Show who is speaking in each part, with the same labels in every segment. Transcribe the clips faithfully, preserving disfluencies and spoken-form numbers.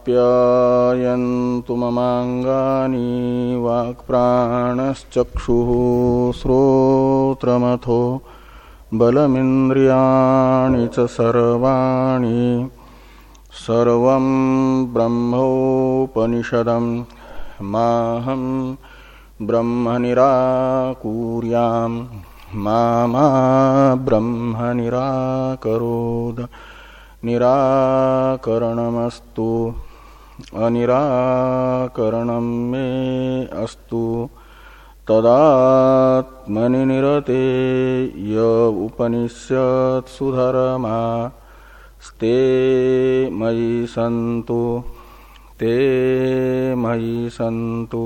Speaker 1: आप्यायन्तु ममाङ्गानि वाक्प्राणश्चक्षुः श्रोत्रमथो बलमिन्द्रियाणि च सर्वाणि सर्वं ब्रह्मोपनिषदं माहं ब्रह्म निराकुर्याम् मा मा ब्रह्म निराकरोद निराकरणमस्तु अनिराकरणं मे अस्तु तदात्मनि निरते य उपनिषत्सु धर्मास्ते मयि सन्तु ते मयि सन्तु।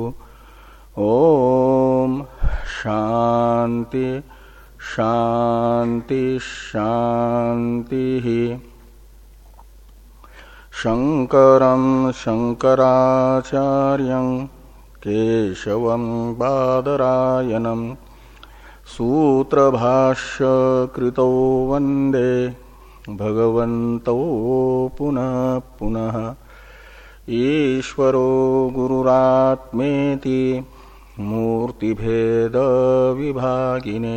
Speaker 1: ओम शांति शांति शांति। शंकरं शंकराचार्यं केशवं बादरायणं सूत्रभाष्य कृतो वंदे भगवन्तौ पुनः पुनः। ईश्वरो गुरुरात्मेति मूर्तिभेद विभागिने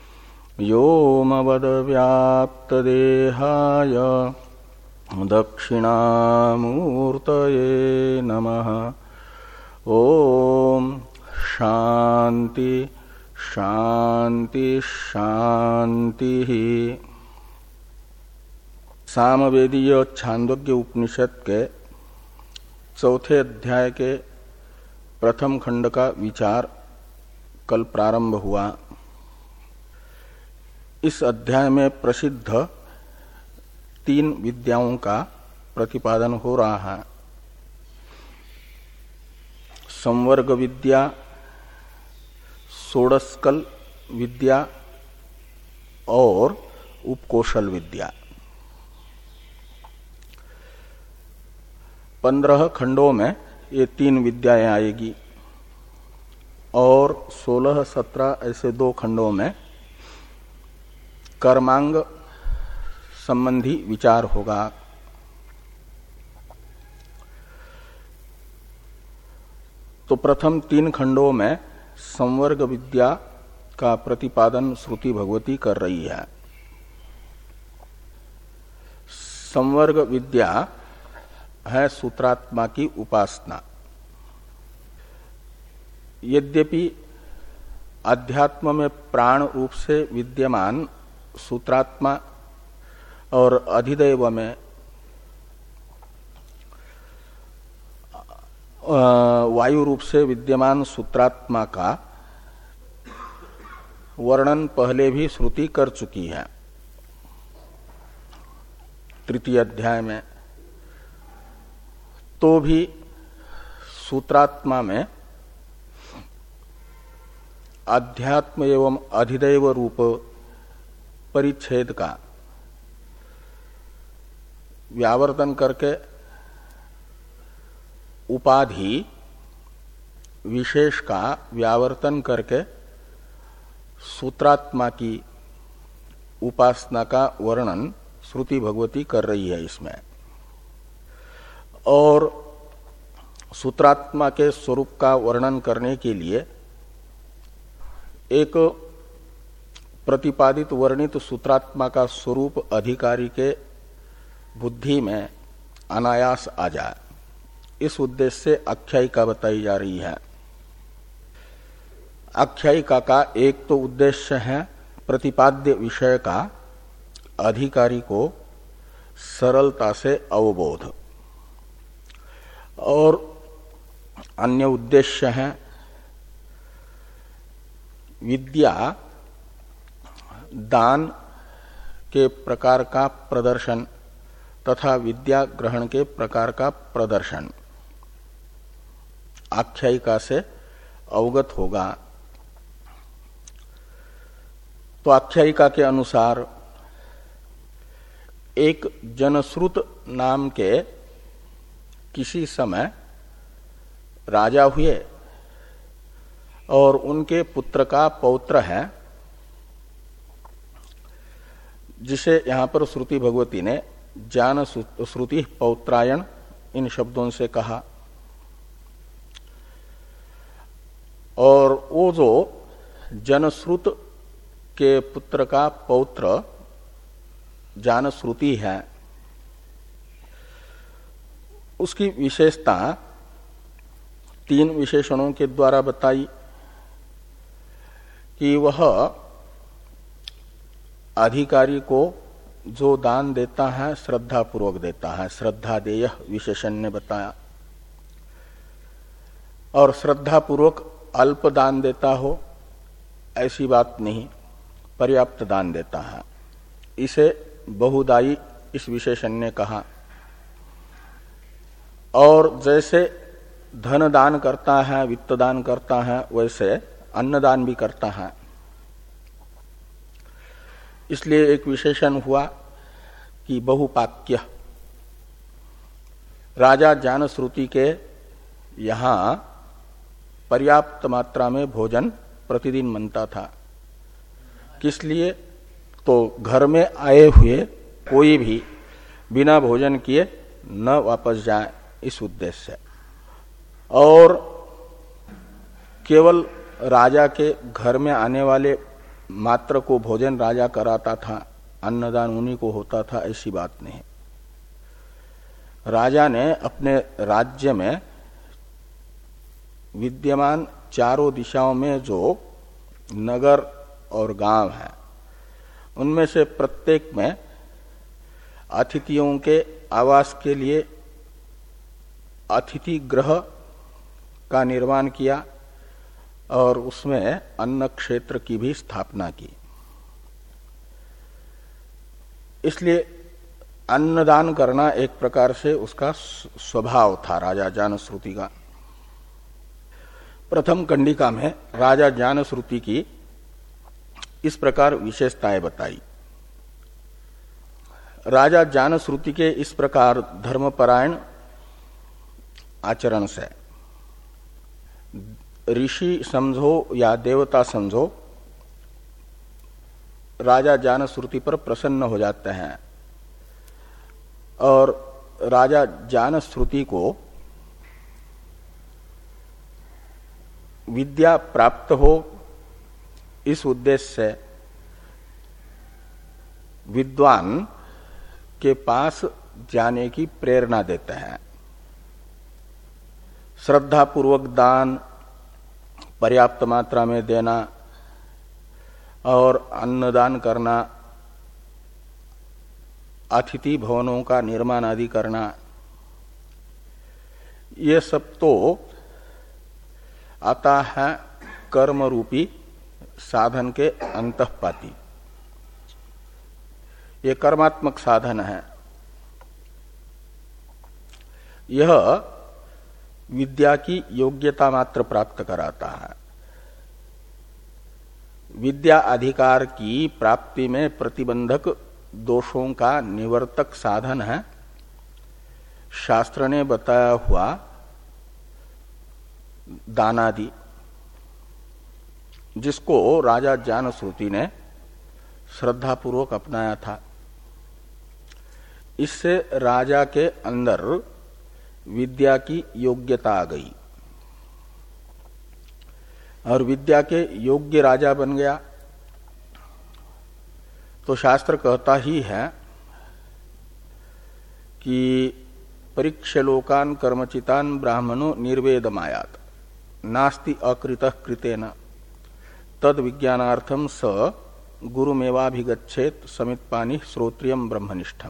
Speaker 1: व्योमवद्व्याप्तदेहाय दक्षिणामूर्तये नमः। ओम शांति शांति शांति। सामवेदीय छांदोग्य उपनिषद के चौथे अध्याय के प्रथम खंड का विचार कल प्रारंभ हुआ। इस अध्याय में प्रसिद्ध तीन विद्याओं का प्रतिपादन हो रहा है। संवर्ग विद्या, षोडशकल विद्या और उपकोशल विद्या। पंद्रह खंडों में ये तीन विद्याएं आएगी और सोलह सत्रह ऐसे दो खंडों में कर्मांग संबंधी विचार होगा। तो प्रथम तीन खंडों में संवर्ग विद्या का प्रतिपादन श्रुति भगवती कर रही है। संवर्ग विद्या है सूत्रात्मा की उपासना। यद्यपि अध्यात्म में प्राण रूप से विद्यमान सूत्रात्मा और अधिदैव में वायु रूप से विद्यमान सूत्रात्मा का वर्णन पहले भी श्रुति कर चुकी है तृतीय अध्याय में। तो भी सूत्रात्मा में अध्यात्म एवं अधिदैव रूप परिच्छेद का व्यावर्तन करके उपाधि विशेष का व्यावर्तन करके सूत्रात्मा की उपासना का वर्णन श्रुति भगवती कर रही है इसमें। और सूत्रात्मा के स्वरूप का वर्णन करने के लिए एक प्रतिपादित वर्णित सूत्रात्मा का स्वरूप अधिकारी के बुद्धि में अनायास आ जाए, इस उद्देश्य से आख्यायिका बताई जा रही है। आख्यायिका का एक तो उद्देश्य है प्रतिपाद्य विषय का अधिकारी को सरलता से अवबोध, और अन्य उद्देश्य है विद्या दान के प्रकार का प्रदर्शन तथा विद्या ग्रहण के प्रकार का प्रदर्शन आख्यायिका से अवगत होगा। तो आख्यायिका के अनुसार एक जनश्रुत नाम के किसी समय राजा हुए और उनके पुत्र का पौत्र है, जिसे यहां पर श्रुति भगवती ने ज्ञान श्रुति पौत्रायण इन शब्दों से कहा। और वो जो जनश्रुत के पुत्र का पौत्र जानश्रुति है, उसकी विशेषता तीन विशेषणों के द्वारा बताई कि वह अधिकारी को जो दान देता है श्रद्धा पूर्वक देता है, श्रद्धा देय विशेषण ने बताया। और श्रद्धा पूर्वक अल्प दान देता हो ऐसी बात नहीं, पर्याप्त दान देता है, इसे बहुदायी इस विशेषण ने कहा। और जैसे धन दान करता है, वित्त दान करता है, वैसे अन्नदान भी करता है। इसलिए एक विशेषण हुआ कि बहुपाक्य। राजा जानश्रुति के यहाँ पर्याप्त मात्रा में भोजन प्रतिदिन बनता था। किस लिए? तो घर में आए हुए कोई भी बिना भोजन किए न वापस जाए, इस उद्देश्य से। और केवल राजा के घर में आने वाले मात्र को भोजन राजा कराता था, अन्नदान उन्हीं को होता था, ऐसी बात नहीं। राजा ने अपने राज्य में विद्यमान चारों दिशाओं में जो नगर और गांव हैं, उनमें से प्रत्येक में अतिथियों के आवास के लिए अतिथि गृह का निर्माण किया और उसमें अन्न क्षेत्र की भी स्थापना की। इसलिए अन्नदान करना एक प्रकार से उसका स्वभाव था राजा जानश्रुति का। प्रथम कंडिका में राजा जानश्रुति की इस प्रकार विशेषताएं बताई। राजा जानश्रुति के इस प्रकार धर्मपरायण आचरण से ऋषि समझो या देवता समझो, राजा जानश्रुति पर प्रसन्न हो जाते हैं और राजा जानश्रुति को विद्या प्राप्त हो, इस उद्देश्य से विद्वान के पास जाने की प्रेरणा देते हैं। श्रद्धा पूर्वक दान पर्याप्त मात्रा में देना और अन्नदान करना, अतिथि भवनों का निर्माण आदि करना, ये सब तो आता है कर्म रूपी साधन के अंतःपाती। ये कर्मात्मक साधन है। यह विद्या की योग्यता मात्र प्राप्त कराता है। विद्या अधिकार की प्राप्ति में प्रतिबंधक दोषों का निवर्तक साधन है शास्त्र ने बताया हुआ दानादि, जिसको राजा जानश्रुति ने श्रद्धापूर्वक अपनाया था। इससे राजा के अंदर विद्या की योग्यता आ गई और विद्या के योग्य राजा बन गया। तो शास्त्र कहता ही है कि परीक्षलोकान कर्मचितान ब्राह्मणो निर्वेदमायात नास्ति अकृतः कृतेन तद विज्ञानार्थम स गुरुमेवाभिगच्छेत समित्पानि श्रोत्रियम ब्रह्मनिष्ठम।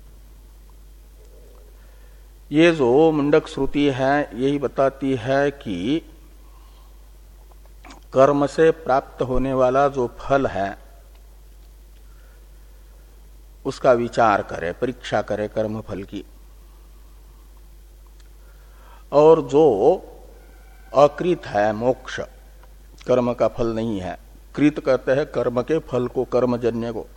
Speaker 1: ये जो मुंडक श्रुति है यही बताती है कि कर्म से प्राप्त होने वाला जो फल है उसका विचार करे, परीक्षा करे कर्म फल की। और जो अकृत है मोक्ष, कर्म का फल नहीं है। कृत कहते हैं कर्म के फल को, कर्मजन्य को,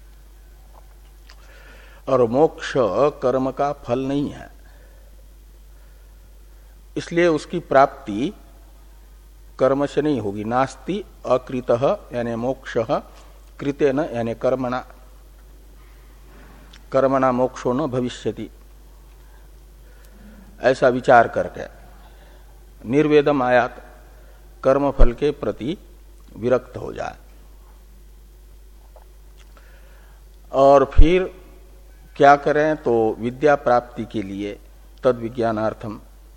Speaker 1: और मोक्ष कर्म का फल नहीं है। इसलिए उसकी प्राप्ति कर्म से नहीं होगी। नास्ति अकृतः यानी मोक्षः कृतेन यानी कर्मणा, कर्मणा मोक्षो न भविष्यति। ऐसा विचार करके निर्वेदम आयात कर्मफल के प्रति विरक्त हो जाए। और फिर क्या करें तो विद्या प्राप्ति के लिए तद विज्ञानार्थम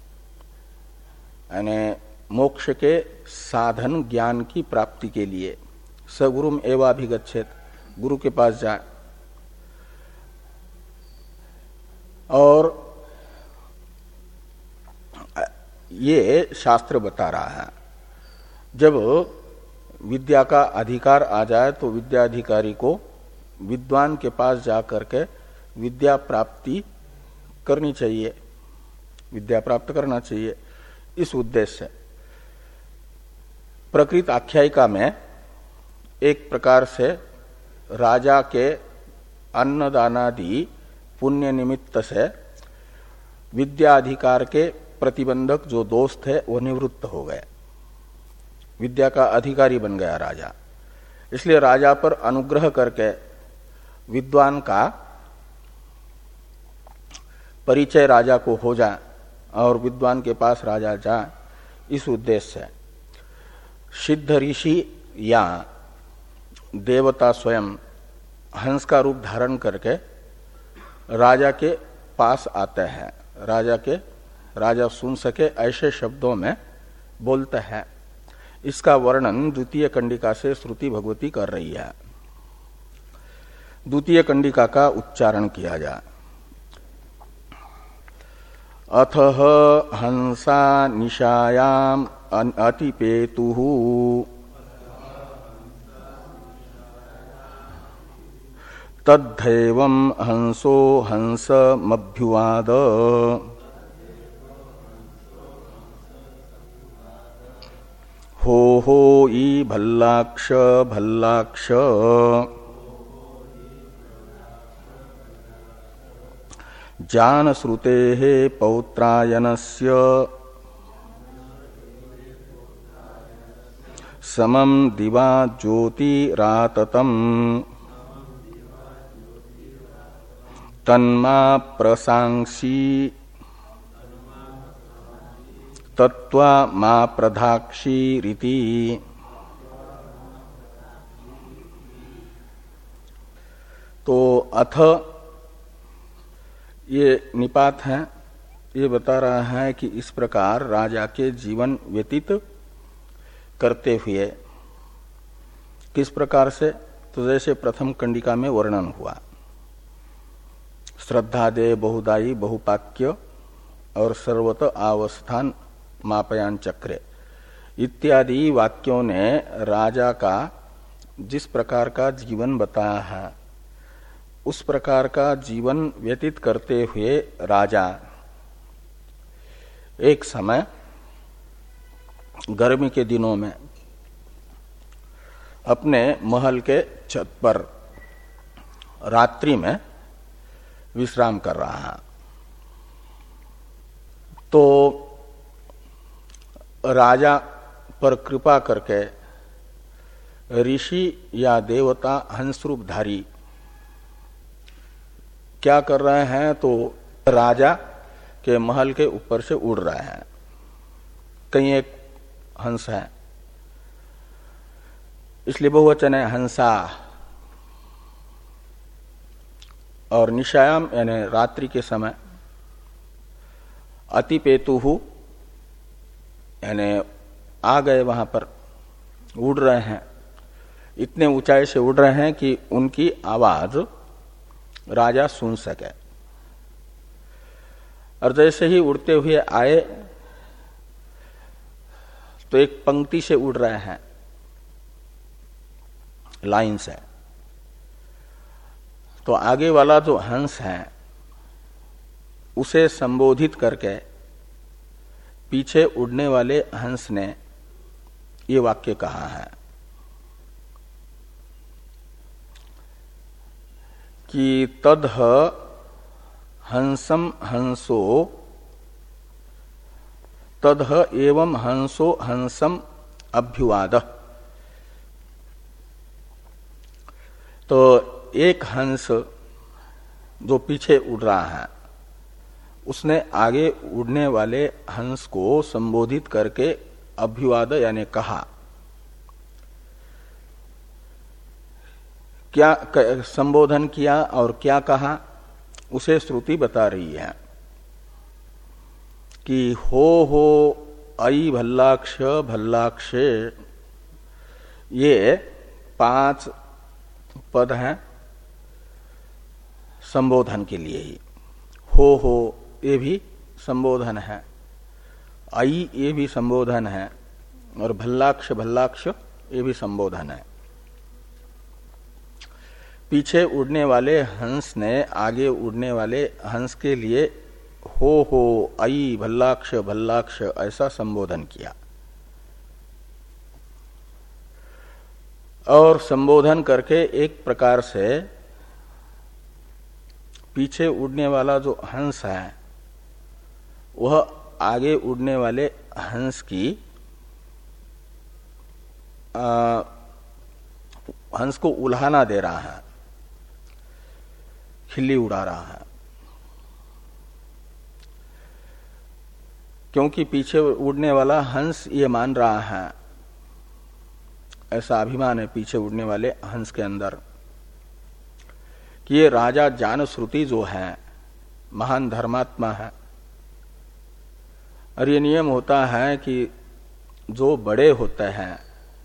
Speaker 1: यानी मोक्ष के साधन ज्ञान की प्राप्ति के लिए सगुरुम एवाभिगच्छेत, गुरु के पास जाए। और ये शास्त्र बता रहा है जब विद्या का अधिकार आ जाए तो विद्याधिकारी को विद्वान के पास जाकर के विद्या प्राप्ति करनी चाहिए, विद्या प्राप्त करना चाहिए। इस उद्देश्य से प्रकृत आख्यायिका में एक प्रकार से राजा के अन्नदानादि पुण्य निमित्त से विद्याधिकार के प्रतिबंधक जो दोष थे वो निवृत्त हो गए, विद्या का अधिकारी बन गया राजा। इसलिए राजा पर अनुग्रह करके विद्वान का परिचय राजा को हो जाए और विद्वान के पास राजा जाए, इस उद्देश्य से सिद्ध ऋषि या देवता स्वयं हंस का रूप धारण करके राजा के पास आते हैं, राजा के राजा सुन सके ऐसे शब्दों में बोलते हैं। इसका वर्णन द्वितीय कंडिका से श्रुति भगवती कर रही है। द्वितीय कंडिका का उच्चारण किया जाए। अथह हंसा निशायाम अतिपेतुः तद्धैवं हंसो हंसमभ्युवाद हो हो ई भल्लाक्ष भल्लाक्ष जान श्रुतेः पौत्रायनस्य समं दिवा ज्योतिराततम् तन्मा प्रसांसी तत्वा मा प्रधाक्षी रीति। तो अथ ये निपात है, ये बता रहा है कि इस प्रकार राजा के जीवन व्यतीत करते हुए किस प्रकार से, तो जैसे प्रथम कंडिका में वर्णन हुआ श्रद्धादे बहुदायी बहुपाक्य और सर्वत आवस्थान मापयान चक्रे इत्यादि वाक्यों ने राजा का जिस प्रकार का जीवन बताया है उस प्रकार का जीवन व्यतीत करते हुए राजा एक समय गर्मी के दिनों में अपने महल के छत पर रात्रि में विश्राम कर रहा है। तो राजा पर कृपा करके ऋषि या देवता हंसरूपधारी क्या कर रहे हैं, तो राजा के महल के ऊपर से उड़ रहे हैं। कहीं एक हंस है, इसलिए बहुवचन है हंसा। और निशायाम यानी रात्रि के समय, अतिपेतुहु यानी आ गए वहां पर, उड़ रहे हैं, इतने ऊंचाई से उड़ रहे हैं कि उनकी आवाज राजा सुन सके। और जैसे ही उड़ते हुए आए तो एक पंक्ति से उड़ रहे हैं, लाइन से। तो आगे वाला जो हंस है उसे संबोधित करके पीछे उड़ने वाले हंस ने ये वाक्य कहा है कि तद्ह हंसम हंसो तद्ह एवं हंसो हंसम अभ्युवाद। तो एक हंस जो पीछे उड़ रहा है उसने आगे उड़ने वाले हंस को संबोधित करके अभ्युवाद यानी कहा। क्या संबोधन किया और क्या कहा उसे श्रुति बता रही है कि हो हो आई भल्लाक्ष भल्लाक्षे, ये पांच पद हैं संबोधन के लिए ही। हो हो ये भी संबोधन है, आई ये भी संबोधन है, और भल्लाक्ष भल्लाक्ष ये भी संबोधन है। पीछे उड़ने वाले हंस ने आगे उड़ने वाले हंस के लिए हो हो आई भल्लाक्ष भल्लाक्ष ऐसा संबोधन किया। और संबोधन करके एक प्रकार से पीछे उड़ने वाला जो हंस है वह आगे उड़ने वाले हंस की आ, हंस को उल्हाना दे रहा है, खिल्ली उड़ा रहा है। क्योंकि पीछे उड़ने वाला हंस ये मान रहा है, ऐसा अभिमान है पीछे उड़ने वाले हंस के अंदर, कि ये राजा जान श्रुति जो है महान धर्मात्मा है। और ये नियम होता है कि जो बड़े होते हैं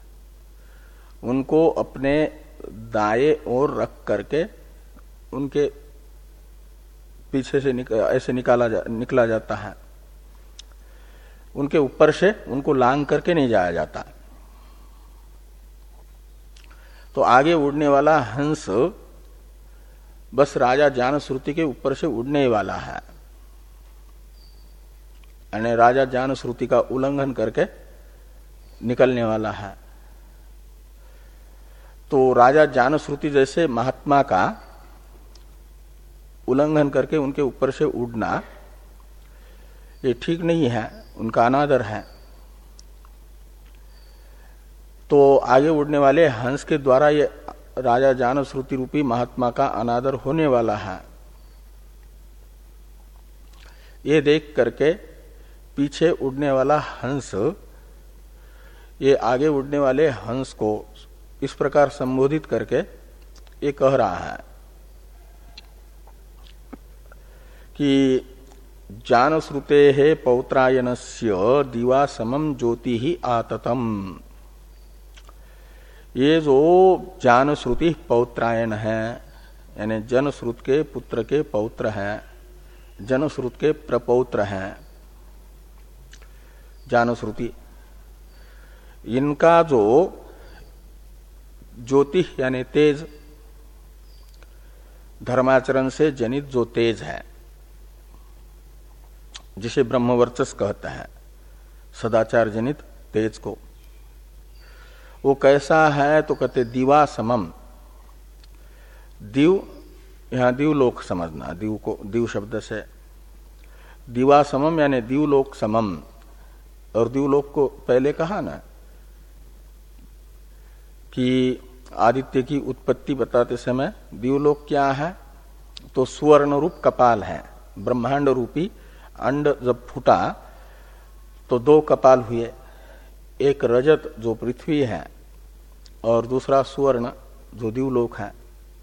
Speaker 1: उनको अपने दाएं ओर रख करके उनके पीछे से निक, ऐसे निकाला जा, निकला जाता है। उनके ऊपर से उनको लांग करके नहीं जाया जाता। तो आगे उड़ने वाला हंस बस राजा जान श्रुति के ऊपर से उड़ने वाला है, यानी राजा जान श्रुति का उल्लंघन करके निकलने वाला है। तो राजा जान श्रुति जैसे महात्मा का उल्लंघन करके उनके ऊपर से उड़ना ये ठीक नहीं है, उनका अनादर है। तो आगे उड़ने वाले हंस के द्वारा ये राजा जान श्रुति रूपी महात्मा का अनादर होने वाला है। ये देख करके पीछे उड़ने वाला हंस ये आगे उड़ने वाले हंस को इस प्रकार संबोधित करके ये कह रहा है कि जान श्रुते है पौत्रायनस्य दिवा समम ज्योति ही आततम। ये जो जान श्रुति पौत्रायन है, यानी जन श्रुत के पुत्र के पौत्र हैं, जन श्रुत के प्रपौत्र हैं जान श्रुति, इनका जो ज्योति यानी तेज, धर्माचरण से जनित जो तेज है जिसे ब्रह्मवर्चस कहते हैं, सदाचार जनित तेज को, वो कैसा है तो कहते दिवा समम। दिव यहां दिवलोक समझना, दिव को दिव शब्द से दिवा समम यानी दिवलोक समम। और दिवलोक को पहले कहा ना कि आदित्य की उत्पत्ति बताते समय दिवलोक क्या है तो सुवर्ण रूप कपाल है। ब्रह्मांड रूपी अंड जब फूटा तो दो कपाल हुए, एक रजत जो पृथ्वी है और दूसरा सुवर्ण जो दिवलोक है।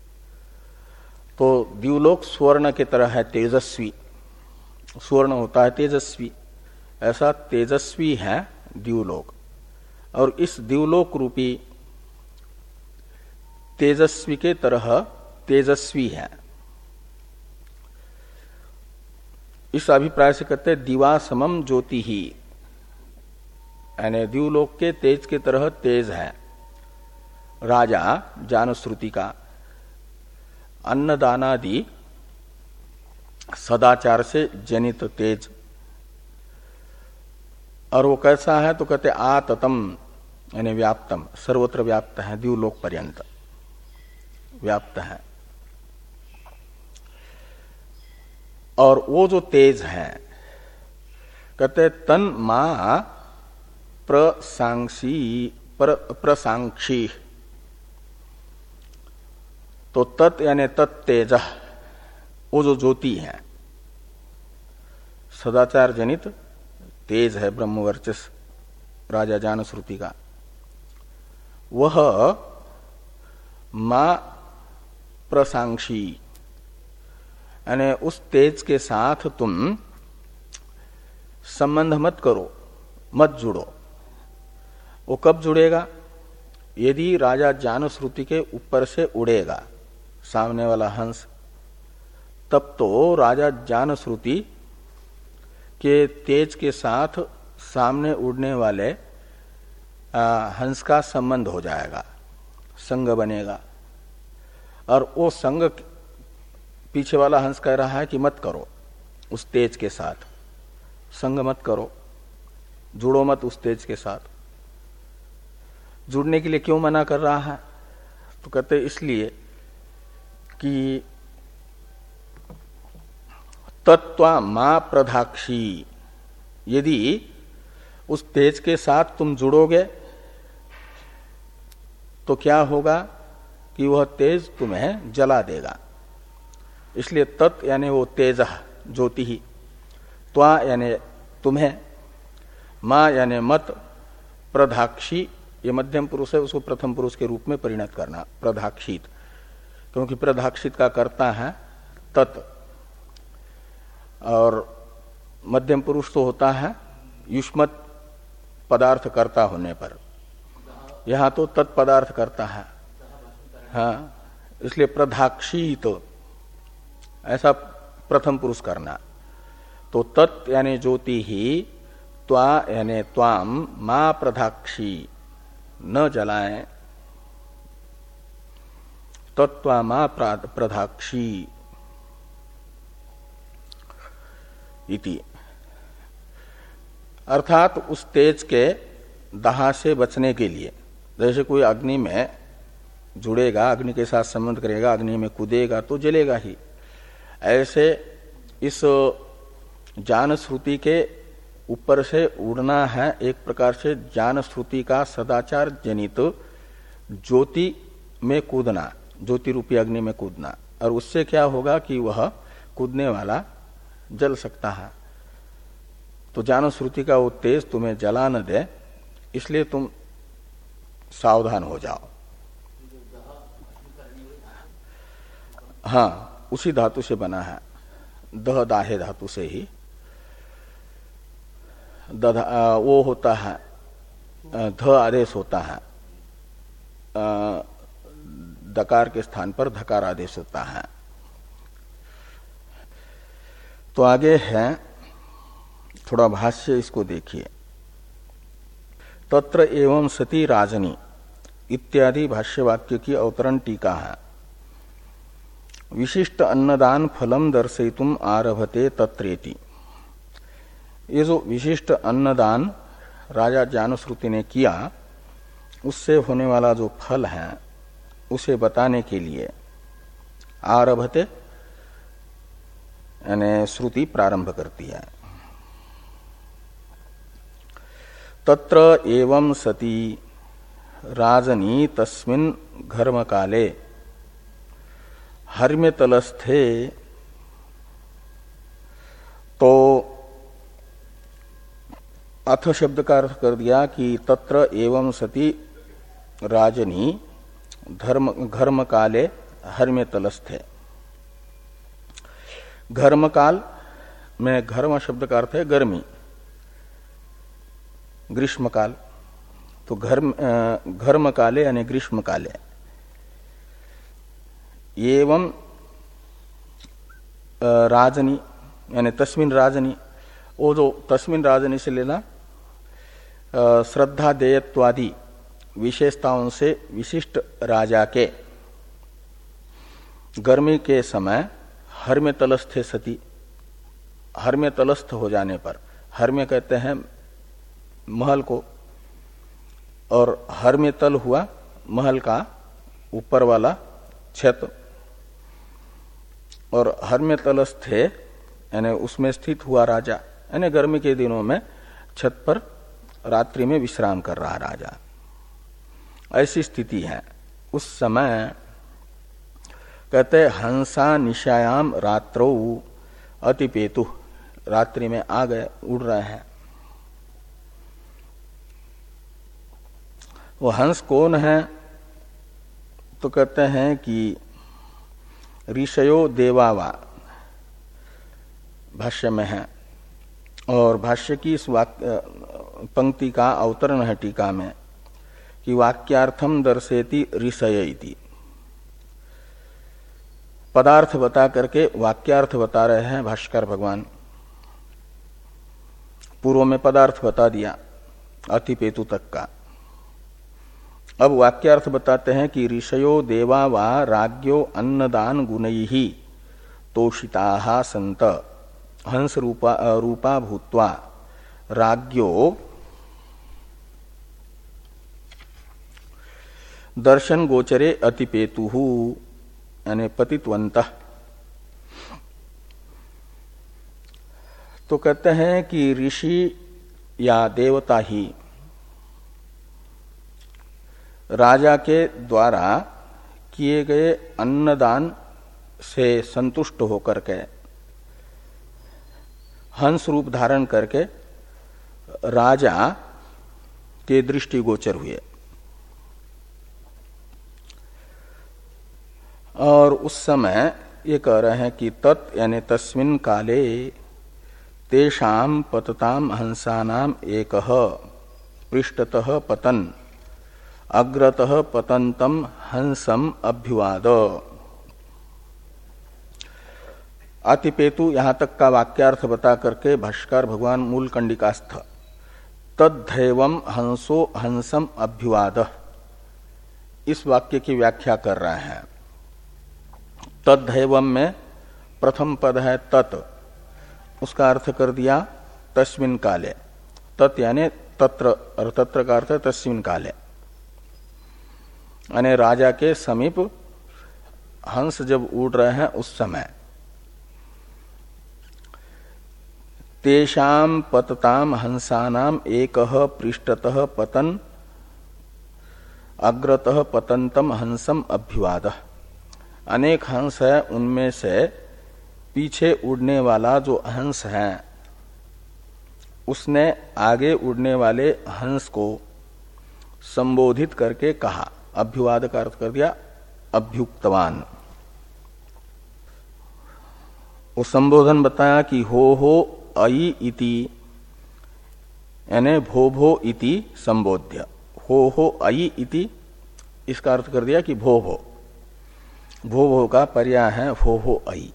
Speaker 1: तो दिवलोक स्वर्ण की तरह है, तेजस्वी। स्वर्ण होता है तेजस्वी, ऐसा तेजस्वी है दिवलोक। और इस दिवलोक रूपी तेजस्वी के तरह तेजस्वी है। इस अभिप्राय से कहते हैं दिवा समम ज्योति ही, यानी दिवलोक के तेज के तरह तेज है राजा जानश्रुति का। अन्नदानादि सदाचार से जनित तेज। और वो कैसा है तो कहते आततम यानी व्याप्तम, सर्वत्र व्याप्त है, दिवलोक पर्यंत व्याप्त है। और वो जो तेज है कहते तन मा प्रसांक्षी पर प्रसांक्षी, तो तत् यानी तत्तेज, वो जो ज्योति है सदाचार जनित तेज है ब्रह्मवर्चस राजा जानश्रुति का, वह मां प्रसांक्षी, यानी उस तेज के साथ तुम संबंध मत करो, मत जुड़ो। वो कब जुड़ेगा? यदि राजा जानश्रुति के ऊपर से उड़ेगा सामने वाला हंस, तब तो राजा जानश्रुति के तेज के साथ सामने उड़ने वाले आ, हंस का संबंध हो जाएगा, संग बनेगा। और वो संग पीछे वाला हंस कह रहा है कि मत करो, उस तेज के साथ संग मत करो, जुड़ो मत उस तेज के साथ। जुड़ने के लिए क्यों मना कर रहा है? तो कहते इसलिए कि तत्वा मां प्रधाक्षी, यदि उस तेज के साथ तुम जुड़ोगे तो क्या होगा कि वह तेज तुम्हें जला देगा। इसलिए तत् यानी वो तेज ज्योति ही, त्वा यानी तुम्हें, मां यानी मत, प्रधाक्षी ये मध्यम पुरुष है, उसको प्रथम पुरुष के रूप में परिणत करना, प्रधाक्षित, क्योंकि प्रधाक्षित का कर्ता है तत्, और मध्यम पुरुष तो होता है युष्मत पदार्थ कर्ता होने पर, यहां तो तत्पदार्थ करता है। हाँ, इसलिए प्रधाक्षित तो ऐसा प्रथम पुरुष करना। तो तत् यानी ज्योति ही, त्वा यानी त्वाम मां प्रधाक्षी, न जलाएं, तत्वा मां प्रधाक्षी इति। अर्थात उस तेज के दाह से बचने के लिए, जैसे कोई अग्नि में जुड़ेगा, अग्नि के साथ संबंध करेगा, अग्नि में कूदेगा तो जलेगा ही, ऐसे इस जानश्रुति के ऊपर से उड़ना है एक प्रकार से जानश्रुति का सदाचार जनित ज्योति में कूदना, ज्योति रूपी अग्नि में कूदना, और उससे क्या होगा कि वह कूदने वाला जल सकता है। तो जानश्रुति का वो तेज तुम्हें जला न दे, इसलिए तुम सावधान हो जाओ। हाँ, उसी धातु से बना है, दह दाहे धातु से ही। दधा वो होता है, ध आदेश होता है, दकार के स्थान पर धकार आदेश होता है। तो आगे है थोड़ा भाष्य, इसको देखिए। तत्र एवं सती राजनी इत्यादि भाष्य वाक्य की अवतरण टीका है। विशिष्ट अन्नदान फलम दर्शयितुम आरभते तत्रेति। ये जो विशिष्ट अन्नदान राजा जानश्रुति ने किया, उससे होने वाला जो फल है उसे बताने के लिए आरभते यानी श्रुति प्रारंभ करती है। तत्र एवं सती राजनी तस्मिन् घर्म काले हर्म्यतलस्थे, तो अथ शब्द का अर्थ कर दिया कि तत्र एवं सती राजनी धर्म घर्म काले हर्म्यतलस्थे। घर्म काल में घर्म शब्द का अर्थ है गर्मी, ग्रीष्म काल। तो घर्म घर्म काले यानी ग्रीष्म काले। एवं राजनी यानी तस्मिन राजनी, वो जो तस्मिन राजनी से लेना श्रद्धा देयत्वादि विशेषताओं से विशिष्ट राजा के गर्मी के समय हर्म्यतलस्थे सती, हर्म्यतलस्थ हो जाने पर, हर्म्य कहते हैं महल को, और हर्म्यतल हुआ महल का ऊपर वाला छत, और हर्म्यतलस्थे यानी उसमें स्थित हुआ राजा, यानी गर्मी के दिनों में छत पर रात्रि में विश्राम कर रहा राजा, ऐसी स्थिति है। उस समय कहते हंसा निशायाम रात्रौ अतिपेतु, रात्रि में आ गए, उड़ रहे हैं। वो हंस कौन है? तो कहते हैं कि ऋषयो देवावा भाष्य में है, और भाष्य की इस वाक्य पंक्ति का अवतरण है टीका में कि वाक्यार्थम दर्शेति ऋषय इति। पदार्थ बता करके वाक्यार्थ बता रहे हैं भाष्कर भगवान। पूर्व में पदार्थ बता दिया अतिपेतु तक का, अब वाक्यार्थ बताते हैं कि ऋषयो देवा वा राज्ञो अन्नदान गुणैहि तोषिताः संत हंस रूपा रूपा भूत्वा राज्ञो दर्शन गोचरे अतिपेतुः यानी पतितवन्तः। तो कहते हैं कि ऋषि या देवता ही राजा के द्वारा किए गए अन्नदान से संतुष्ट होकर के हंस रूप धारण करके राजा के दृष्टिगोचर हुए, और उस समय ये कह रहे हैं कि तत् यानी तस्मिन् काले तेषां पतताम हंसानाम एकः पृष्ठतः पतन अग्रतः पतंतम हंसम अभ्युवाद। अतिपेतु यहां तक का वाक्यार्थ बता करके भाष्कर भगवान मूल कंडिकास्थ तद्धैवम हंसो हंसम अभ्युवाद इस वाक्य की व्याख्या कर रहे हैं। तद्धैवम में प्रथम पद है तत्, उसका अर्थ कर दिया तस्मिन् काले। तत् यानी तत्र, और तत्र का अर्थ तस्मिन् काले, यानी राजा के समीप हंस जब उड़ रहे हैं उस समय। तेषां पतताम हंसानाम एकः पृष्ठतः पतन अग्रतः पतंतम हंसम अभ्युवाद। अनेक हंस है, उनमें से पीछे उड़ने वाला जो हंस है उसने आगे उड़ने वाले हंस को संबोधित करके कहा। अभ्युवाद का अर्थ कर दिया अभ्युक्तवान। वो संबोधन बताया कि हो हो अयि इति यानी भो भो इति संबोध्य। हो हो अयि इति इसका अर्थ कर दिया कि भो भो, भो भो का पर्याय है हो हो अयि,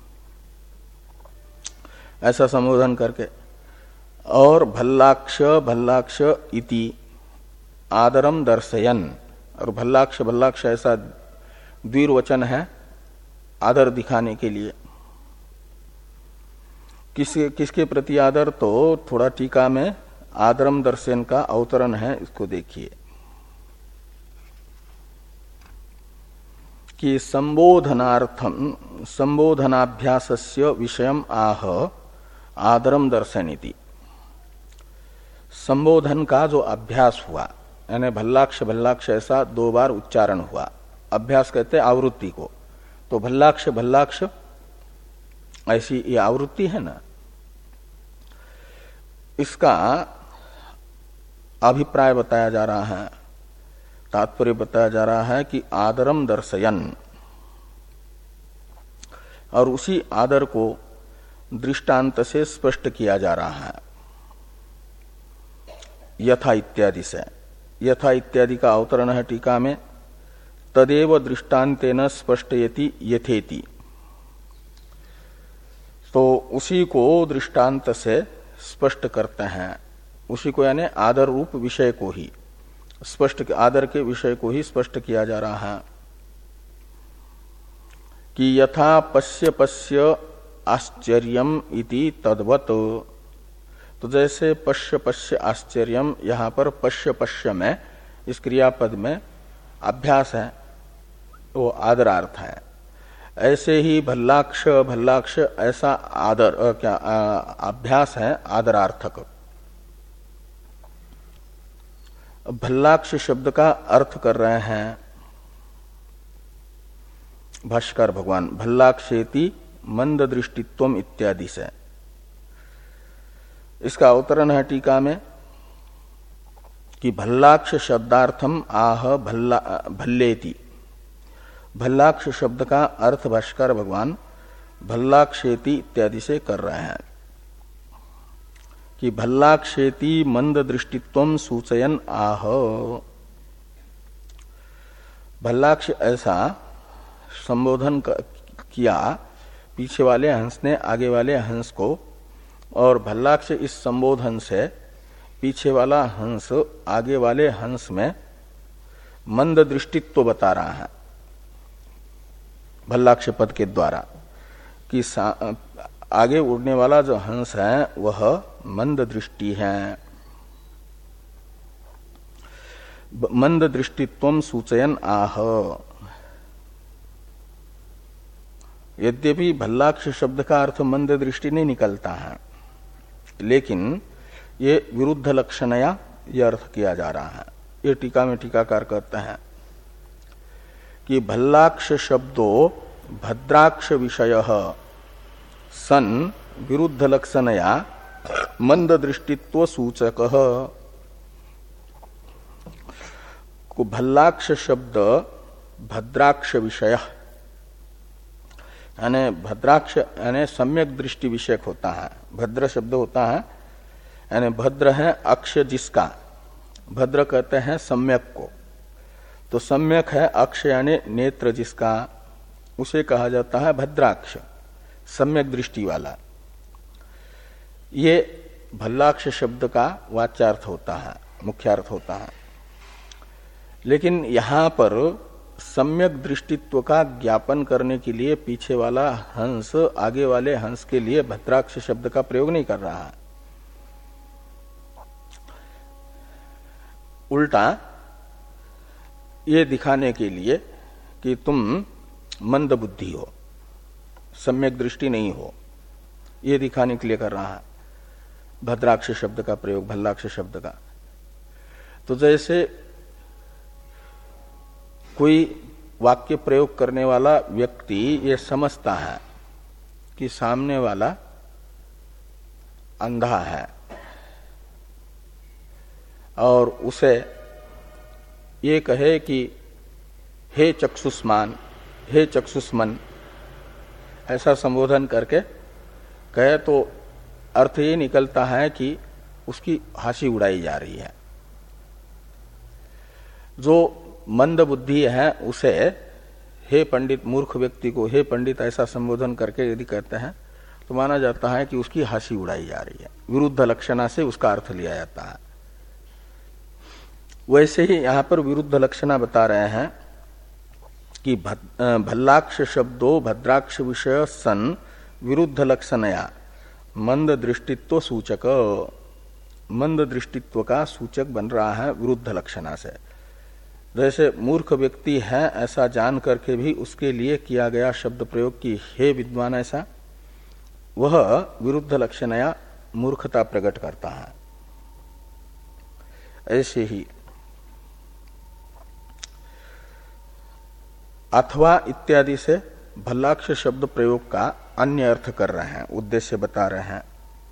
Speaker 1: ऐसा संबोधन करके। और भल्लाक्ष भल्लाक्ष इति आदरम दर्शयन, और भल्लाक्ष भल्लाक्ष ऐसा द्विर्वचन है आदर दिखाने के लिए। किसके किसके प्रति आदर? तो थोड़ा टीका में आदरम दर्शन का अवतरण है, इसको देखिए कि संबोधनार्थम संबोधनाभ्यासस्य विषयम आह आदरम दर्शनीति। संबोधन का जो अभ्यास हुआ, यानी भल्लाक्ष भल्लाक्ष ऐसा दो बार उच्चारण हुआ। अभ्यास कहते हैं आवृत्ति को, तो भल्लाक्ष भल्लाक्ष ऐसी ये आवृत्ति है ना। इसका अभिप्राय बताया जा रहा है, तात्पर्य बताया जा रहा है कि आदरम दर्शयन, और उसी आदर को दृष्टांत से स्पष्ट किया जा रहा है यथा इत्यादि से। यथा इत्यादि का अवतरण है टीका में तदेव दृष्टांतेन स्पष्टयति यथेति। तो उसी को दृष्टांत से स्पष्ट करते हैं, उसी को यानी आदर रूप विषय को ही स्पष्ट, आदर के विषय को ही स्पष्ट किया जा रहा है कि यथा पश्य पश्य आश्चर्यम इति तद्वत। तो जैसे पश्य पश्य आश्चर्यम, यहां पर पश्य पश्य में इस क्रियापद में अभ्यास है, वो आदरार्थ है। ऐसे ही भल्लाक्ष भल्लाक्ष ऐसा आदर आ, क्या आ, अभ्यास है आदरार्थक। भल्लाक्ष शब्द का अर्थ कर रहे हैं भाष्कर भगवान भल्लाक्षेति मंद दृष्टित्वम इत्यादि से। इसका अवतरण है टीका में कि भल्लाक्ष शब्दार्थम आह भल्ला भल्लेति। भल्लाक्ष शब्द का अर्थ भाष्कर भगवान भल्लाक्षेति इत्यादि से कर रहे हैं कि भल्लाक्षेति मंद दृष्टित्वम सूचयन आह। भल्लाक्ष ऐसा संबोधन किया पीछे वाले हंस ने आगे वाले हंस को, और भल्लाक्ष इस संबोधन से पीछे वाला हंस आगे वाले हंस में मंद दृष्टित्व बता रहा है भल्लाक्ष पद के द्वारा कि आगे उड़ने वाला जो हंस है वह मंद दृष्टि है। मंद दृष्टित्वम सूचयन आह। यद्यपि भल्लाक्ष शब्द का अर्थ मंद दृष्टि नहीं निकलता है, लेकिन ये विरुद्ध लक्षणया यह अर्थ किया जा रहा है। ये टीका में टीकाकार कहते हैं कि भल्लाक्ष शब्दो भद्राक्ष विषयः सन विरुद्ध लक्षणया मंद दृष्टित्व सूचकः। को भल्लाक्ष शब्द भद्राक्ष विषय यानी भद्राक्ष यानी सम्यक दृष्टि विषयक होता है। भद्र शब्द होता है यानी भद्र है अक्ष जिसका, भद्र कहते हैं सम्यक को, तो सम्यक है अक्ष यानी नेत्र जिसका, उसे कहा जाता है भद्राक्ष, सम्यक दृष्टि वाला। ये भल्लाक्ष शब्द का वाच्यार्थ होता है, मुख्यार्थ होता है। लेकिन यहां पर सम्यक दृष्टित्व का ज्ञापन करने के लिए पीछे वाला हंस आगे वाले हंस के लिए भद्राक्ष शब्द का प्रयोग नहीं कर रहा है, उल्टा ये दिखाने के लिए कि तुम मंद बुद्धि हो, सम्यक दृष्टि नहीं हो, ये दिखाने के लिए कर रहा है भद्राक्ष शब्द का प्रयोग, भल्लाक्ष शब्द का। तो जैसे कोई वाक्य प्रयोग करने वाला व्यक्ति ये समझता है कि सामने वाला अंधा है और उसे ये कहे कि हे चक्षुष्मान, हे चक्षुष्मन, ऐसा संबोधन करके कहे तो अर्थ ये निकलता है कि उसकी हंसी उड़ाई जा रही है। जो मंद बुद्धि है उसे हे पंडित, मूर्ख व्यक्ति को हे पंडित ऐसा संबोधन करके यदि कहते हैं तो माना जाता है कि उसकी हंसी उड़ाई जा रही है, विरुद्ध लक्षणा से उसका अर्थ लिया जाता है। वैसे ही यहां पर विरुद्ध लक्षणा बता रहे हैं कि भल्लाक्ष शब्दो भद्राक्ष विषय सन विरुद्ध लक्षणया मंद दृष्टित्व सूचक, मंद दृष्टित्व का सूचक बन रहा है विरुद्ध लक्षणा से। जैसे मूर्ख व्यक्ति है ऐसा जान करके भी उसके लिए किया गया शब्द प्रयोग की हे विद्वान, ऐसा वह विरुद्ध लक्षणया मूर्खता प्रकट करता है। ऐसे ही अथवा इत्यादि से भल्लाक्ष शब्द प्रयोग का अन्य अर्थ कर रहे हैं, उद्देश्य बता रहे हैं।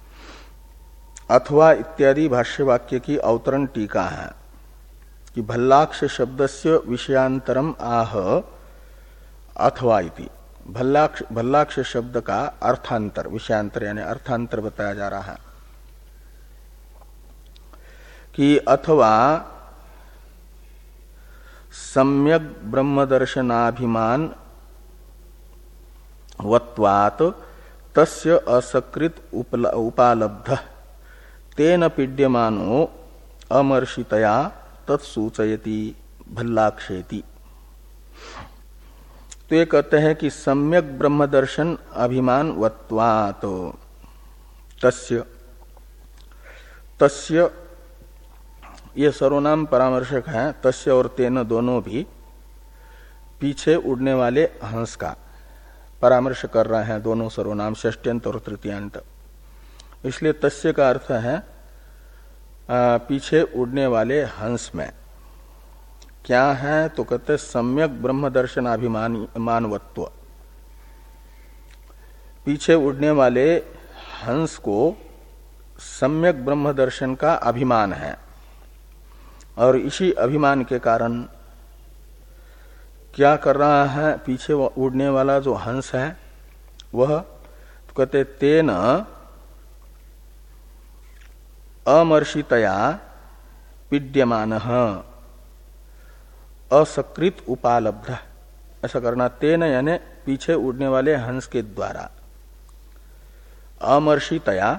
Speaker 1: अथवा इत्यादि भाष्य वाक्य की अवतरण टीका है कि भल्लाक्ष शब्दस्य विषयांतरम आह अथवा इति। भल्लाक्ष भल्लाक्ष शब्द का अर्थांतर, विषयांतर यानी अर्थांतर बताया जा रहा है कि अथवा सम्यक ब्रह्मदर्शनाभिमान वत्वात् तस्य असकृत उपालब्ध तेन पीड्यमानो अमर्षितया तत्सूचयति भल्लाक्षेति। तो ये कहते हैं कि सम्यक ब्रह्मदर्शन अभिमान वत्वात् तस्य, तस्य ये सर्वनाम परामर्शक हैं, तस्य और तेन दोनों भी पीछे उड़ने वाले हंस का परामर्श कर रहे हैं, दोनों सर्वनाम षष्ट्यंत और तृतीयांत। इसलिए तस्य का अर्थ है आ, पीछे उड़ने वाले हंस में क्या है, तो कहते सम्यक ब्रह्म दर्शनाभिमानवत्व। पीछे उड़ने वाले हंस को सम्यक ब्रह्म दर्शन का अभिमान है, और इसी अभिमान के कारण क्या कर रहा है, पीछे उड़ने वाला जो हंस है वह तो कहते तेन अमर्षितया पीड्यमान असकृत उपालब्ध, ऐसा करना। तेन यानी पीछे उड़ने वाले हंस के द्वारा, अमर्षितया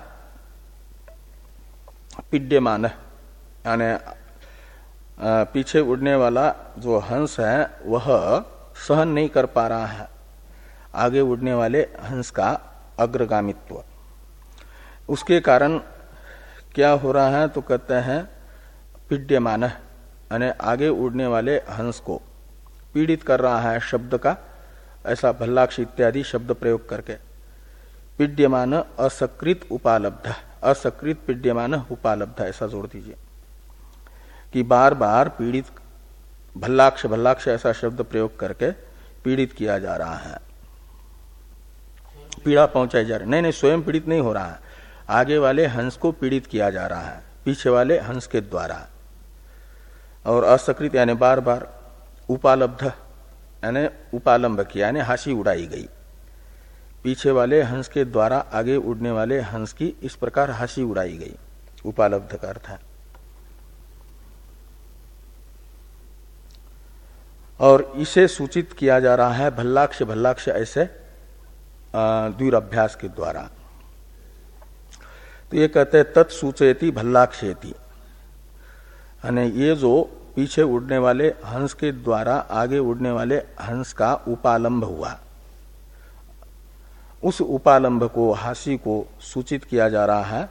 Speaker 1: पीड्यमान यानी पीछे उड़ने वाला जो हंस है वह सहन नहीं कर पा रहा है आगे उड़ने वाले हंस का अग्रगामित्व। उसके कारण क्या हो रहा है, तो कहते हैं पीड्यमान यानी आगे उड़ने वाले हंस को पीड़ित कर रहा है शब्द का, ऐसा भल्लाक्ष इत्यादि शब्द प्रयोग करके। पीड्यमान असकृत उपालब्ध, असकृत पीड्यमान उपालब्ध, ऐसा जोड़ दीजिए कि बार बार पीड़ित, भल्लाक्ष भल्लाक्ष ऐसा शब्द प्रयोग करके पीड़ित किया जा रहा है, पीड़ा पहुंचाई जा रही। नहीं नहीं, स्वयं पीड़ित नहीं हो रहा है, आगे वाले हंस को पीड़ित किया जा रहा है पीछे वाले हंस के द्वारा। और असकृत यानी बार बार, उपालब्ध यानी उपालंब किया यानी हासी उड़ाई गई, पीछे वाले हंस के द्वारा आगे उड़ने वाले हंस की इस प्रकार हासी उड़ाई गई, उपालब्ध का अर्थ है। और इसे सूचित किया जा रहा है भल्लाक्ष भल्लाक्ष ऐसे द्विरभ्यास के द्वारा। तो ये कहते हैं तत्सूचयति भल्लाक्षेति, यानी ये जो पीछे उड़ने वाले हंस के द्वारा आगे उड़ने वाले हंस का उपालंब हुआ, उस उपालंब को, हासी को सूचित किया जा रहा है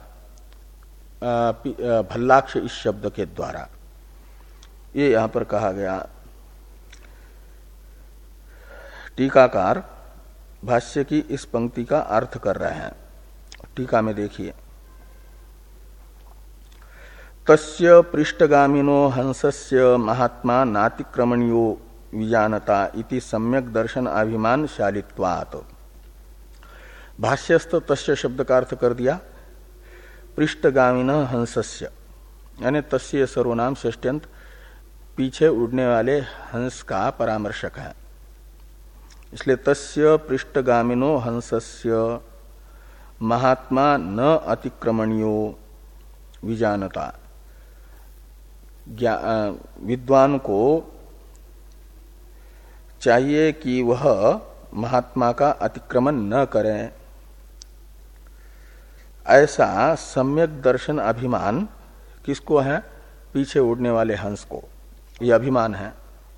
Speaker 1: भल्लाक्ष इस शब्द के द्वारा। ये यहां पर कहा गया। टीकाकार भाष्य की इस पंक्ति का अर्थ कर रहे हैं। टीका में देखिए, तस्य पृष्ठगामिनो हंसस्य महात्मा नातिक्रमणीयो विजानता इति सम्यक दर्शन अभिमान शालित्वात्। भाष्यस्थ तस्य शब्द का अर्थ कर दिया पृष्ठगामिन हंसस्य, यानी तस्य सर्वनाम षष्ट्यंत पीछे उड़ने वाले हंस का परामर्शक है, इसलिए तस्य पृष्ठगामिनो हंसस्य महात्मा न अतिक्रमणीयो विजानता। विद्वान को चाहिए कि वह महात्मा का अतिक्रमण न करें, ऐसा सम्यक दर्शन अभिमान किसको है, पीछे उड़ने वाले हंस को, यह अभिमान है।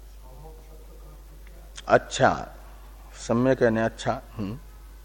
Speaker 1: अच्छा, सम्यक यानी अच्छा। हुँ।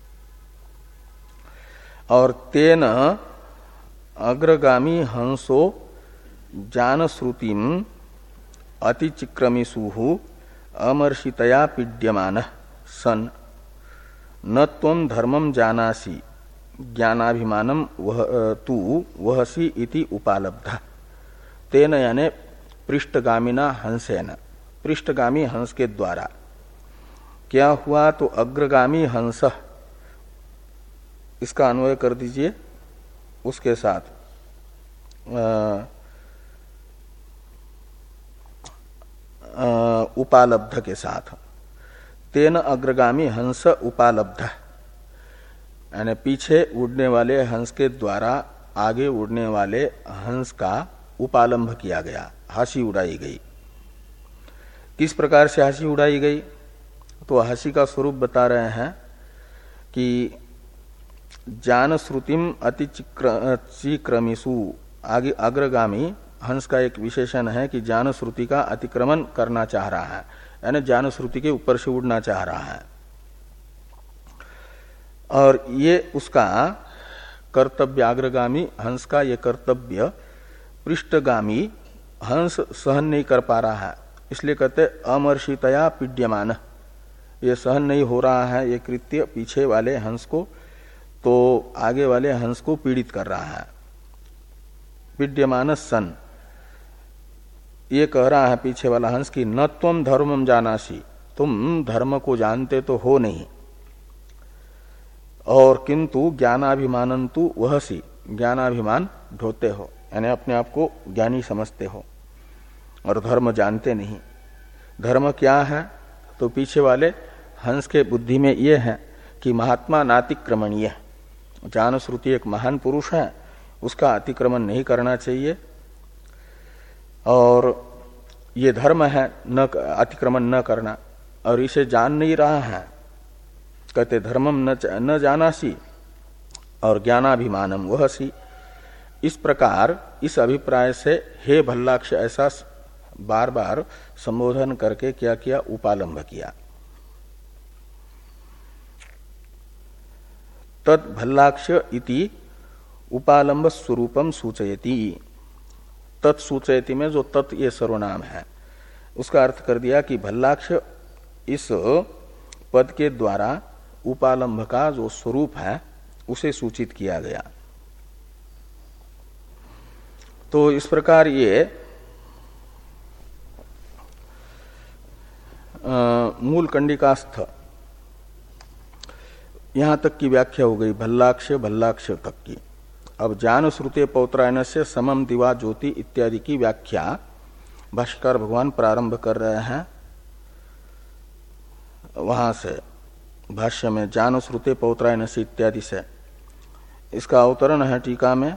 Speaker 1: और तेन अग्रगामी हंसो जान श्रुतिम अतिचिक्रमिषु अमर्षितया पीड्यमान सन न त्वं धर्मम जानासि ज्ञानाभिमानम वह तू वहसी इति उपालब्ध। तेन यानी पृष्ठगामिना हंसेन, पृष्ठगामी हंस के द्वारा क्या हुआ, तो अग्रगामी हंस, इसका अन्वय कर दीजिए उसके साथ आ, आ, उपालब्ध के साथ। तेन अग्रगामी हंस उपालब्ध यानी पीछे उड़ने वाले हंस के द्वारा आगे उड़ने वाले हंस का उपालंभ किया गया, हासी उड़ाई गई। किस प्रकार से हासी उड़ाई गई, तो हासी का स्वरूप बता रहे हैं कि जान श्रुतिम अतिचिक्रमिषु, आगे अग्रगामी हंस का एक विशेषण है कि जान श्रुति का अतिक्रमण करना चाह रहा है, यानी जान श्रुति के ऊपर से उड़ना चाह रहा है। और ये उसका कर्तव्य, अग्रगामी हंस का ये कर्तव्य पृष्ठगामी हंस सहन नहीं कर पा रहा है, इसलिए कहते अमर्षितया पीड्यमान, ये सहन नहीं हो रहा है ये कृत्य पीछे वाले हंस को, तो आगे वाले हंस को पीड़ित कर रहा है। पीड्यमान सन, ये कह रहा है पीछे वाला हंस की न त्वम धर्मम जानासी, तुम धर्म को जानते तो हो नहीं, और किंतु ज्ञानाभिमानंतु वहसी, ज्ञानाभिमान ढोते हो, यानी अपने आप को ज्ञानी समझते हो और धर्म जानते नहीं। धर्म क्या है? तो पीछे वाले हंस के बुद्धि में ये है कि महात्मा नातिक्रमणीय, ज्ञान श्रुति एक महान पुरुष है, उसका अतिक्रमण नहीं करना चाहिए, और ये धर्म है न अतिक्रमण न करना, और इसे जान नहीं रहा है, कहते धर्मम न, न जानासी और ज्ञानाभिमानम वह सी। इस प्रकार इस अभिप्राय से हे भल्लाक्ष ऐसा बार बार संबोधन करके क्या किया? उपालंब किया। तद भल्लाक्ष इति उपालंब स्वरूपम सूचयति। तत्सूचयति में जो तत् ये सर्वनाम है उसका अर्थ कर दिया कि भल्लाक्ष इस पद के द्वारा उपालंब का जो स्वरूप है उसे सूचित किया गया। तो इस प्रकार ये आ, मूल कंडिकास्थ यहां तक की व्याख्या हो गई, भल्लाक्ष भल्लाक्ष तक की। अब ज्ञान श्रुते पौत्रायन से समम दिवा ज्योति इत्यादि की व्याख्या भाष्यकार भगवान प्रारंभ कर रहे हैं। वहां से भाष्य में ज्ञान श्रुते पौत्रायन से इत्यादि से इसका अवतरण है टीका में।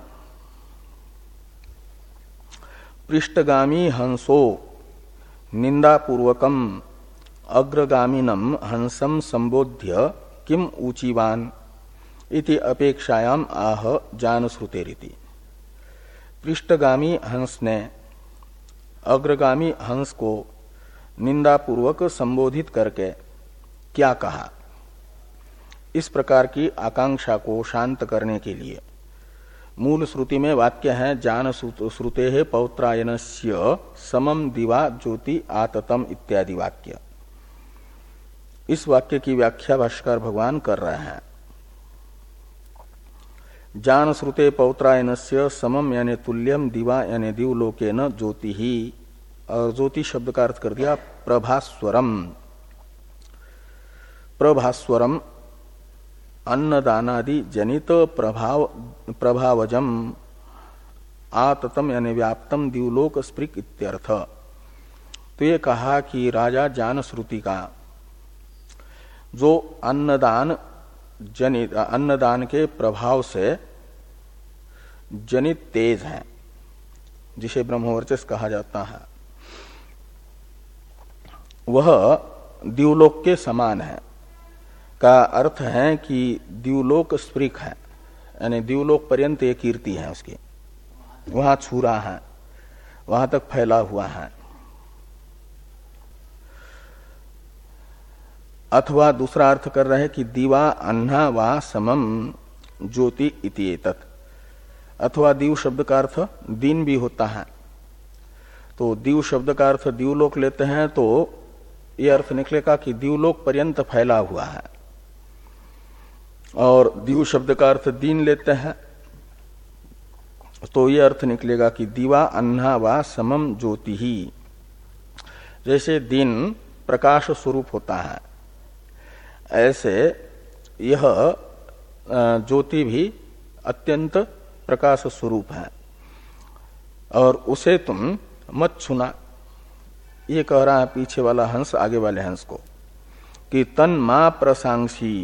Speaker 1: पृष्ठगामी हंसो निंदापूर्वकम अग्रगामिनम हंसम संबोध्य किम ऊचीवान इति अपेक्षायाम आह ज्ञान श्रुतेरिति। पृष्ठगामी हंस ने अग्रगामी हंस को निंदापूर्वक संबोधित करके क्या कहा, इस प्रकार की आकांक्षा को शांत करने के लिए मूल श्रुति में वाक्य है ज्ञान श्रुते है पौत्रायनस्य समम दिवा ज्योति आततम इत्यादि वाक्य। इस वाक्य की व्याख्या भाष्यकार भगवान कर रहे हैं। ज्ञान श्रुते पौत्रायनस्य समम यानी तुल्यम दिवा यानी दिवलोकेन ज्योति ही, और ज्योति शब्द का अर्थ कर दिया प्रभास्वरम। प्रभास्वरम अन्नदानादि जनित प्रभाव प्रभावजम आततम यानी व्याप्तम दिवलोक स्पृक इत्यर्थ। तो ये कहा कि राजा ज्ञान श्रुति का जो अन्नदान जनित अन्नदान के प्रभाव से जनित तेज है, जिसे ब्रह्मवर्चस कहा जाता है, वह दिवलोक के समान है। का अर्थ है कि दिवलोक स्पृक है, यानी दिवलोक पर्यंत एक कीर्ति है उसकी, वहां छूरा है, वहां तक फैला हुआ है। अथवा दूसरा अर्थ कर रहे हैं कि दीवा अन्ना वा समम ज्योति इति एतत्। अथवा दीव शब्द का अर्थ दिन भी होता है, तो दीव शब्द का अर्थ दिवलोक लेते हैं तो ये अर्थ निकलेगा कि दिवलोक पर्यंत फैला हुआ है, और दीव शब्द का अर्थ दिन लेते हैं तो ये अर्थ निकलेगा कि दीवा अन्ना वा समम ज्योति ही। जैसे दिन प्रकाश स्वरूप होता है, ऐसे यह ज्योति भी अत्यंत प्रकाश स्वरूप है, और उसे तुम मत छूना। ये कह रहा है पीछे वाला हंस आगे वाले हंस को कि तन मा प्रसांसी,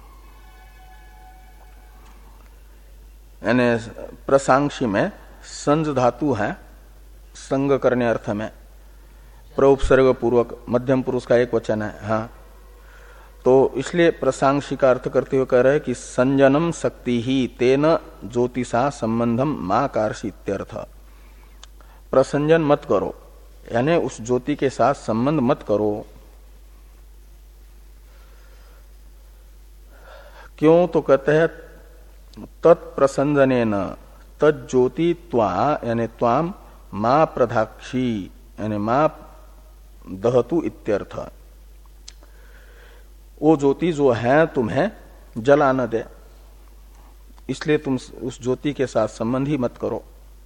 Speaker 1: यानी प्रसांक्षी में संज धातु है, संग करने अर्थ में, प्रउपसर्ग पूर्वक मध्यम पुरुष का एक वचन है। हाँ, तो इसलिए प्रसांक्षी का अर्थ करते हुए कह रहे हैं कि संजनम शक्ति ही तेन ज्योतिषा संबंधम मां कार्षि इत्यर्थ। प्रसंजन मत करो, यानी उस ज्योति के साथ संबंध मत करो। क्यों? तो कहते हैं तत्प्रसंजनेन तज्ज्योति त्वा यानी त्वाम मां प्रधाक्षी यानी मां दहतु इत्यर्थ। वो ज्योति जो है तुम्हें जला न दे, इसलिए तुम उस ज्योति के साथ संबंध ही मत करो।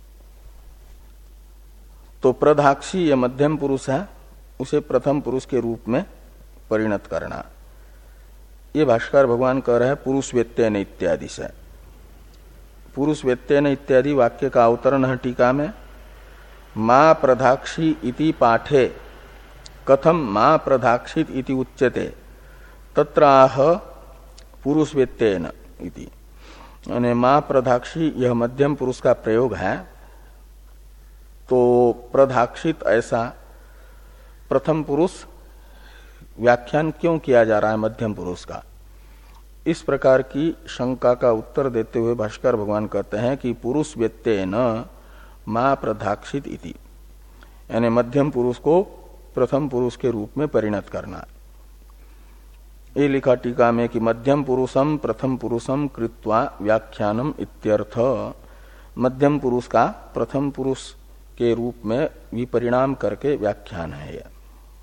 Speaker 1: तो प्रधाक्षी यह मध्यम पुरुष है, उसे प्रथम पुरुष के रूप में परिणत करना, ये भाष्कर भगवान कह रहे हैं पुरुष व्यत्ययन इत्यादि से। पुरुष व्यत्ययन इत्यादि वाक्य का अवतरण है टीका में। मां प्रधाक्षी इति पाठे कथम मां प्रधाक्षित इति उच्यते तत्राह पुरुष व्यत्ययन इति। यानी मां प्रधाक्षी यह मध्यम पुरुष का प्रयोग है। तो प्रधाक्षित ऐसा प्रथम पुरुष व्याख्यान क्यों किया जा रहा है मध्यम पुरुष का, इस प्रकार की शंका का उत्तर देते हुए भाष्कर भगवान कहते हैं कि पुरुष व्यत्ययन मां प्रधाक्षित इति, यानी मध्यम पुरुष को प्रथम पुरुष के रूप में परिणत करना। ये लिखा टीका में कि मध्यम पुरुषम प्रथम पुरुषम कृत्वा व्याख्यानम इत्यर्थ। मध्यम पुरुष का प्रथम पुरुष के रूप में विपरिणाम करके व्याख्यान है यह।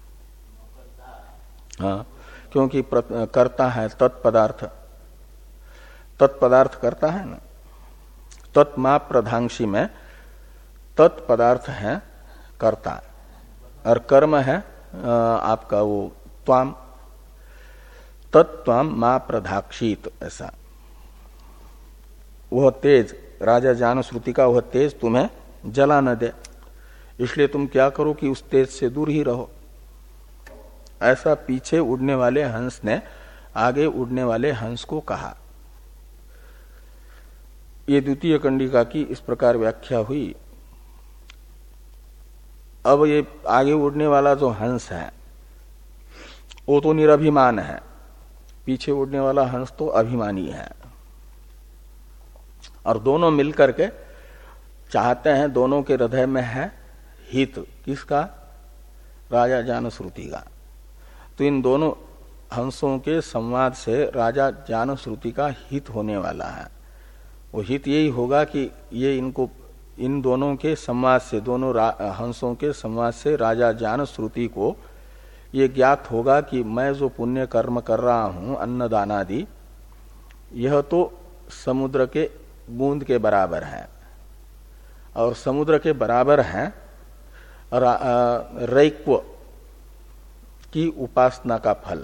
Speaker 1: हाँ, क्योंकि करता है तत्पदार्थ, तत्पदार्थ करता है ना, तत्मा प्रधांशी में तत्पदार्थ है कर्ता और कर्म है आपका वो त्वाम, तत्त्वाम मां प्रधाक्षित। ऐसा वह तेज राजा जान श्रुति का वह तेज तुम्हें जला न दे, इसलिए तुम क्या करो कि उस तेज से दूर ही रहो। ऐसा पीछे उड़ने वाले हंस ने आगे उड़ने वाले हंस को कहा। ये द्वितीय कंडिका की इस प्रकार व्याख्या हुई। अब ये आगे उड़ने वाला जो हंस है वो तो निरभिमान है, पीछे उड़ने वाला हंस तो अभिमानी है। और दोनों मिलकर के चाहते हैं, दोनों के हृदय में है हित, किसका? राजा जान श्रुति का। तो इन दोनों हंसों के संवाद से राजा जान श्रुति का हित होने वाला है। वो हित यही होगा कि ये इनको इन दोनों के संवाद से, दोनों हंसों के संवाद से राजा जान श्रुति को ये ज्ञात होगा कि मैं जो पुण्य कर्म कर रहा हूं अन्नदान आदि, यह तो समुद्र के बूंद के बराबर है और समुद्र के बराबर है रैक्व की उपासना का फल,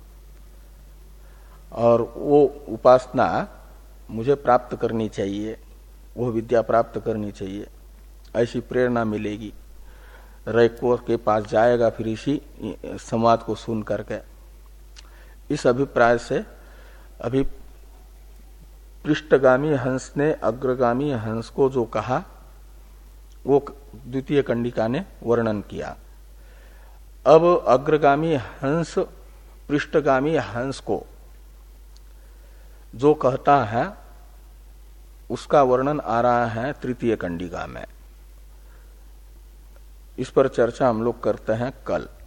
Speaker 1: और वो उपासना मुझे प्राप्त करनी चाहिए, वो विद्या प्राप्त करनी चाहिए, ऐसी प्रेरणा मिलेगी। रैक्व के पास जाएगा फिर इसी संवाद को सुन करके। इस अभिप्राय से अभी पृष्ठगामी हंस ने अग्रगामी हंस को जो कहा वो द्वितीय कंडिका ने वर्णन किया। अब अग्रगामी हंस पृष्ठगामी हंस को जो कहता है उसका वर्णन आ रहा है तृतीय कंडिका में। इस पर चर्चा हम लोग करते हैं कल।